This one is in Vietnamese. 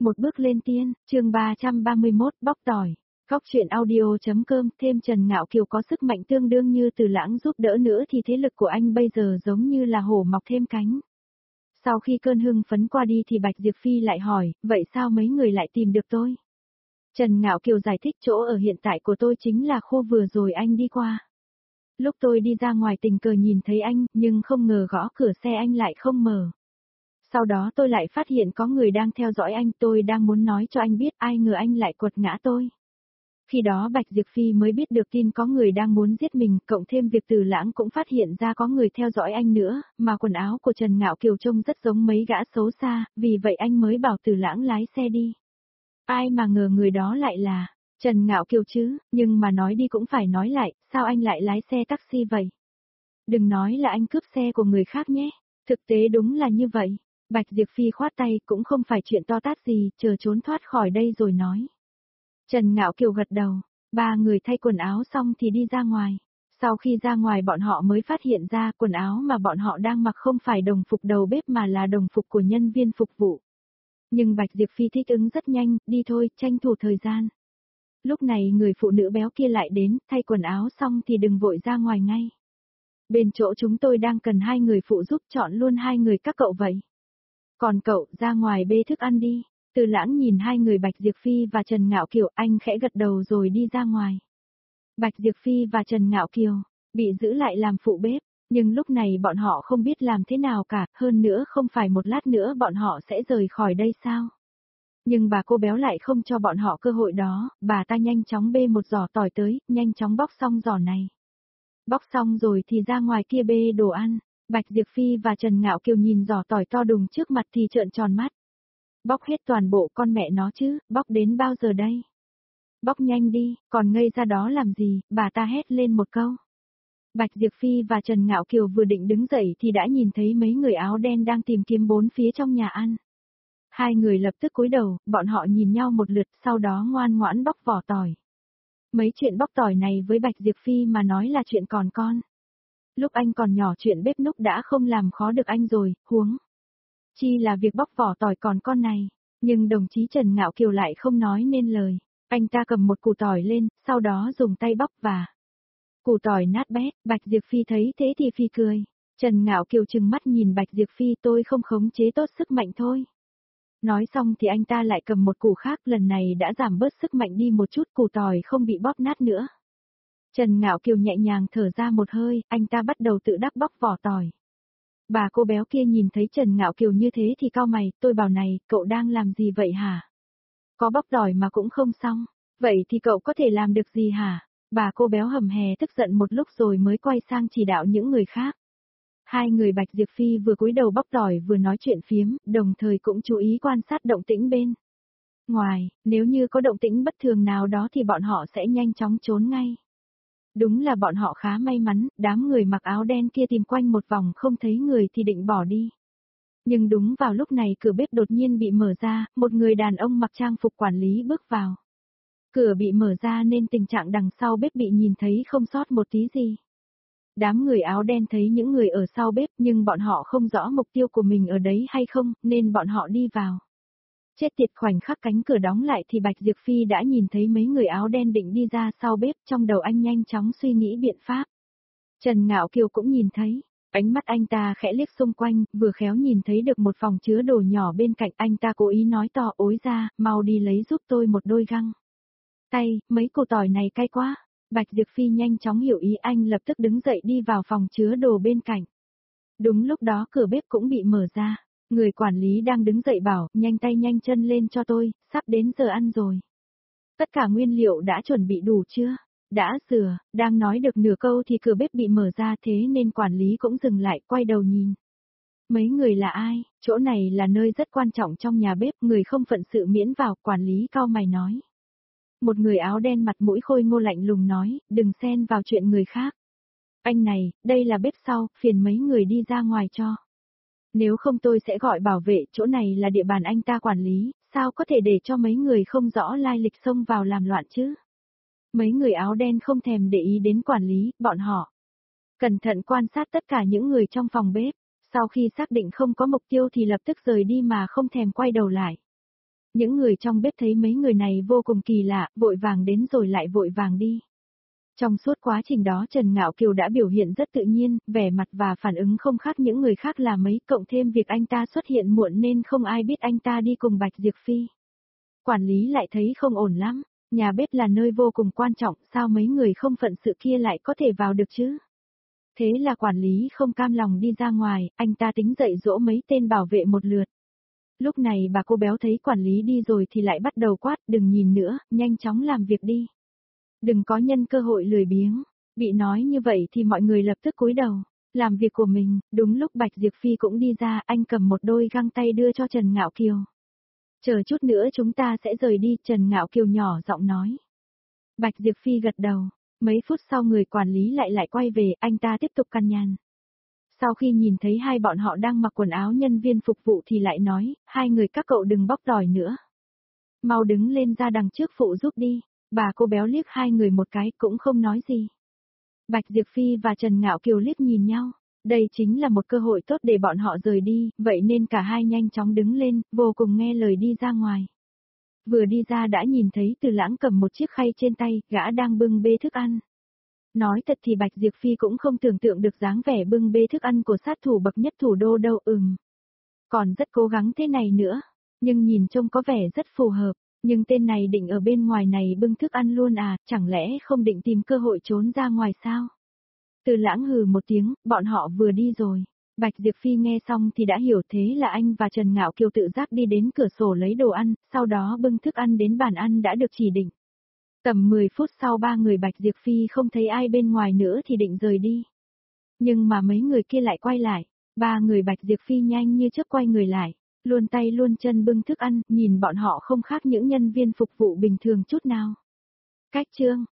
Một bước lên tiên, chương 331, bóc tỏi. Góc truyện audio.com, thêm Trần Ngạo Kiều có sức mạnh tương đương như Từ Lãng giúp đỡ nữa thì thế lực của anh bây giờ giống như là hổ mọc thêm cánh. Sau khi cơn hưng phấn qua đi thì Bạch Diệp Phi lại hỏi, vậy sao mấy người lại tìm được tôi? Trần Ngạo Kiều giải thích chỗ ở hiện tại của tôi chính là khu vừa rồi anh đi qua. Lúc tôi đi ra ngoài tình cờ nhìn thấy anh, nhưng không ngờ gõ cửa xe anh lại không mở. Sau đó tôi lại phát hiện có người đang theo dõi anh, tôi đang muốn nói cho anh biết, ai ngờ anh lại quật ngã tôi. Khi đó Bạch Diệp Phi mới biết được tin có người đang muốn giết mình, cộng thêm việc Từ Lãng cũng phát hiện ra có người theo dõi anh nữa, mà quần áo của Trần Ngạo Kiều trông rất giống mấy gã xấu xa, vì vậy anh mới bảo Từ Lãng lái xe đi. Ai mà ngờ người đó lại là Trần Ngạo Kiều chứ, nhưng mà nói đi cũng phải nói lại, sao anh lại lái xe taxi vậy? Đừng nói là anh cướp xe của người khác nhé, thực tế đúng là như vậy. Bạch Diệp Phi khoát tay, cũng không phải chuyện to tát gì, chờ trốn thoát khỏi đây rồi nói. Trần Ngạo Kiều gật đầu, ba người thay quần áo xong thì đi ra ngoài. Sau khi ra ngoài bọn họ mới phát hiện ra quần áo mà bọn họ đang mặc không phải đồng phục đầu bếp mà là đồng phục của nhân viên phục vụ. Nhưng Bạch Diệp Phi thích ứng rất nhanh, đi thôi, tranh thủ thời gian. Lúc này người phụ nữ béo kia lại đến, thay quần áo xong thì đừng vội ra ngoài ngay. Bên chỗ chúng tôi đang cần hai người phụ giúp, chọn luôn hai người các cậu vậy. Còn cậu, ra ngoài bê thức ăn đi. Từ Lãng nhìn hai người Bạch Diệp Phi và Trần Ngạo Kiều, anh khẽ gật đầu rồi đi ra ngoài. Bạch Diệp Phi và Trần Ngạo Kiều bị giữ lại làm phụ bếp, nhưng lúc này bọn họ không biết làm thế nào cả, hơn nữa không phải một lát nữa bọn họ sẽ rời khỏi đây sao? Nhưng bà cô béo lại không cho bọn họ cơ hội đó, bà ta nhanh chóng bê một giỏ tỏi tới, nhanh chóng bóc xong giỏ này. Bóc xong rồi thì ra ngoài kia bê đồ ăn. Bạch Diệp Phi và Trần Ngạo Kiều nhìn giỏ tỏi to đùng trước mặt thì trợn tròn mắt. Bóc hết toàn bộ con mẹ nó chứ, bóc đến bao giờ đây? Bóc nhanh đi, còn ngây ra đó làm gì, bà ta hét lên một câu. Bạch Diệp Phi và Trần Ngạo Kiều vừa định đứng dậy thì đã nhìn thấy mấy người áo đen đang tìm kiếm bốn phía trong nhà ăn. Hai người lập tức cúi đầu, bọn họ nhìn nhau một lượt, sau đó ngoan ngoãn bóc vỏ tỏi. Mấy chuyện bóc tỏi này với Bạch Diệp Phi mà nói là chuyện còn con. Lúc anh còn nhỏ chuyện bếp núc đã không làm khó được anh rồi, huống chi là việc bóc vỏ tỏi còn con này. Nhưng đồng chí Trần Ngạo Kiều lại không nói nên lời. Anh ta cầm một củ tỏi lên, sau đó dùng tay bóc và củ tỏi nát bét. Bạch Diệp Phi thấy thế thì phi cười. Trần Ngạo Kiều trừng mắt nhìn Bạch Diệp Phi, tôi không khống chế tốt sức mạnh thôi. Nói xong thì anh ta lại cầm một củ khác, lần này đã giảm bớt sức mạnh đi một chút, củ tỏi không bị bóp nát nữa. Trần Ngạo Kiều nhẹ nhàng thở ra một hơi, anh ta bắt đầu tự đắp bóc vỏ tỏi. Bà cô béo kia nhìn thấy Trần Ngạo Kiều như thế thì cau mày, tôi bảo này, cậu đang làm gì vậy hả? Có bóc tỏi mà cũng không xong, vậy thì cậu có thể làm được gì hả? Bà cô béo hầm hè tức giận một lúc rồi mới quay sang chỉ đạo những người khác. Hai người Bạch Diệp Phi vừa cúi đầu bóc tỏi vừa nói chuyện phiếm, đồng thời cũng chú ý quan sát động tĩnh bên ngoài, nếu như có động tĩnh bất thường nào đó thì bọn họ sẽ nhanh chóng trốn ngay. Đúng là bọn họ khá may mắn, đám người mặc áo đen kia tìm quanh một vòng không thấy người thì định bỏ đi. Nhưng đúng vào lúc này cửa bếp đột nhiên bị mở ra, một người đàn ông mặc trang phục quản lý bước vào. Cửa bị mở ra nên tình trạng đằng sau bếp bị nhìn thấy không sót một tí gì. Đám người áo đen thấy những người ở sau bếp nhưng bọn họ không rõ mục tiêu của mình ở đấy hay không, nên bọn họ đi vào. Chết tiệt, khoảnh khắc cánh cửa đóng lại thì Bạch Diệp Phi đã nhìn thấy mấy người áo đen định đi ra sau bếp, trong đầu anh nhanh chóng suy nghĩ biện pháp. Trần Ngạo Kiều cũng nhìn thấy, ánh mắt anh ta khẽ liếc xung quanh, vừa khéo nhìn thấy được một phòng chứa đồ nhỏ bên cạnh, anh ta cố ý nói to, ối ra, mau đi lấy giúp tôi một đôi găng tay, mấy củ tỏi này cay quá. Bạch Diệp Phi nhanh chóng hiểu ý, anh lập tức đứng dậy đi vào phòng chứa đồ bên cạnh. Đúng lúc đó cửa bếp cũng bị mở ra. Người quản lý đang đứng dậy bảo, nhanh tay nhanh chân lên cho tôi, sắp đến giờ ăn rồi. Tất cả nguyên liệu đã chuẩn bị đủ chưa? Đã sửa, đang nói được nửa câu thì cửa bếp bị mở ra, thế nên quản lý cũng dừng lại, quay đầu nhìn. Mấy người là ai? Chỗ này là nơi rất quan trọng trong nhà bếp, người không phận sự miễn vào, quản lý cau mày nói. Một người áo đen mặt mũi khôi ngô lạnh lùng nói, đừng xen vào chuyện người khác. Anh này, đây là bếp sau, phiền mấy người đi ra ngoài cho. Nếu không tôi sẽ gọi bảo vệ, chỗ này là địa bàn anh ta quản lý, sao có thể để cho mấy người không rõ lai lịch xông vào làm loạn chứ? Mấy người áo đen không thèm để ý đến quản lý, bọn họ cẩn thận quan sát tất cả những người trong phòng bếp, sau khi xác định không có mục tiêu thì lập tức rời đi mà không thèm quay đầu lại. Những người trong bếp thấy mấy người này vô cùng kỳ lạ, vội vàng đến rồi lại vội vàng đi. Trong suốt quá trình đó Trần Ngạo Kiều đã biểu hiện rất tự nhiên, vẻ mặt và phản ứng không khác những người khác là mấy, cộng thêm việc anh ta xuất hiện muộn nên không ai biết anh ta đi cùng Bạch Diệp Phi. Quản lý lại thấy không ổn lắm, nhà bếp là nơi vô cùng quan trọng, sao mấy người không phận sự kia lại có thể vào được chứ? Thế là quản lý không cam lòng đi ra ngoài, anh ta tính dạy dỗ mấy tên bảo vệ một lượt. Lúc này bà cô béo thấy quản lý đi rồi thì lại bắt đầu quát, đừng nhìn nữa, nhanh chóng làm việc đi. Đừng có nhân cơ hội lười biếng. Bị nói như vậy thì mọi người lập tức cúi đầu, làm việc của mình. Đúng lúc Bạch Diệp Phi cũng đi ra, anh cầm một đôi găng tay đưa cho Trần Ngạo Kiều. Chờ chút nữa chúng ta sẽ rời đi, Trần Ngạo Kiều nhỏ giọng nói. Bạch Diệp Phi gật đầu, mấy phút sau người quản lý lại quay về, anh ta tiếp tục căn nhàn. Sau khi nhìn thấy hai bọn họ đang mặc quần áo nhân viên phục vụ thì lại nói, hai người các cậu đừng bóc đòi nữa. Mau đứng lên ra đằng trước phụ giúp đi. Bà cô béo liếc hai người một cái cũng không nói gì. Bạch Diệp Phi và Trần Ngạo Kiều liếc nhìn nhau. Đây chính là một cơ hội tốt để bọn họ rời đi, vậy nên cả hai nhanh chóng đứng lên, vô cùng nghe lời đi ra ngoài. Vừa đi ra đã nhìn thấy Từ Lãng cầm một chiếc khay trên tay, gã đang bưng bê thức ăn. Nói thật thì Bạch Diệp Phi cũng không tưởng tượng được dáng vẻ bưng bê thức ăn của sát thủ bậc nhất thủ đô đâu. Còn rất cố gắng thế này nữa, nhưng nhìn trông có vẻ rất phù hợp. Nhưng tên này định ở bên ngoài này bưng thức ăn luôn à, chẳng lẽ không định tìm cơ hội trốn ra ngoài sao? Từ Lãng hừ một tiếng, bọn họ vừa đi rồi. Bạch Diệp Phi nghe xong thì đã hiểu thế là anh và Trần Ngạo Kiều tự giác đi đến cửa sổ lấy đồ ăn, sau đó bưng thức ăn đến bàn ăn đã được chỉ định. Tầm 10 phút sau ba người Bạch Diệp Phi không thấy ai bên ngoài nữa thì định rời đi. Nhưng mà mấy người kia lại quay lại, ba người Bạch Diệp Phi nhanh như chớp quay người lại. Luôn tay luôn chân bưng thức ăn, nhìn bọn họ không khác những nhân viên phục vụ bình thường chút nào. Cách chương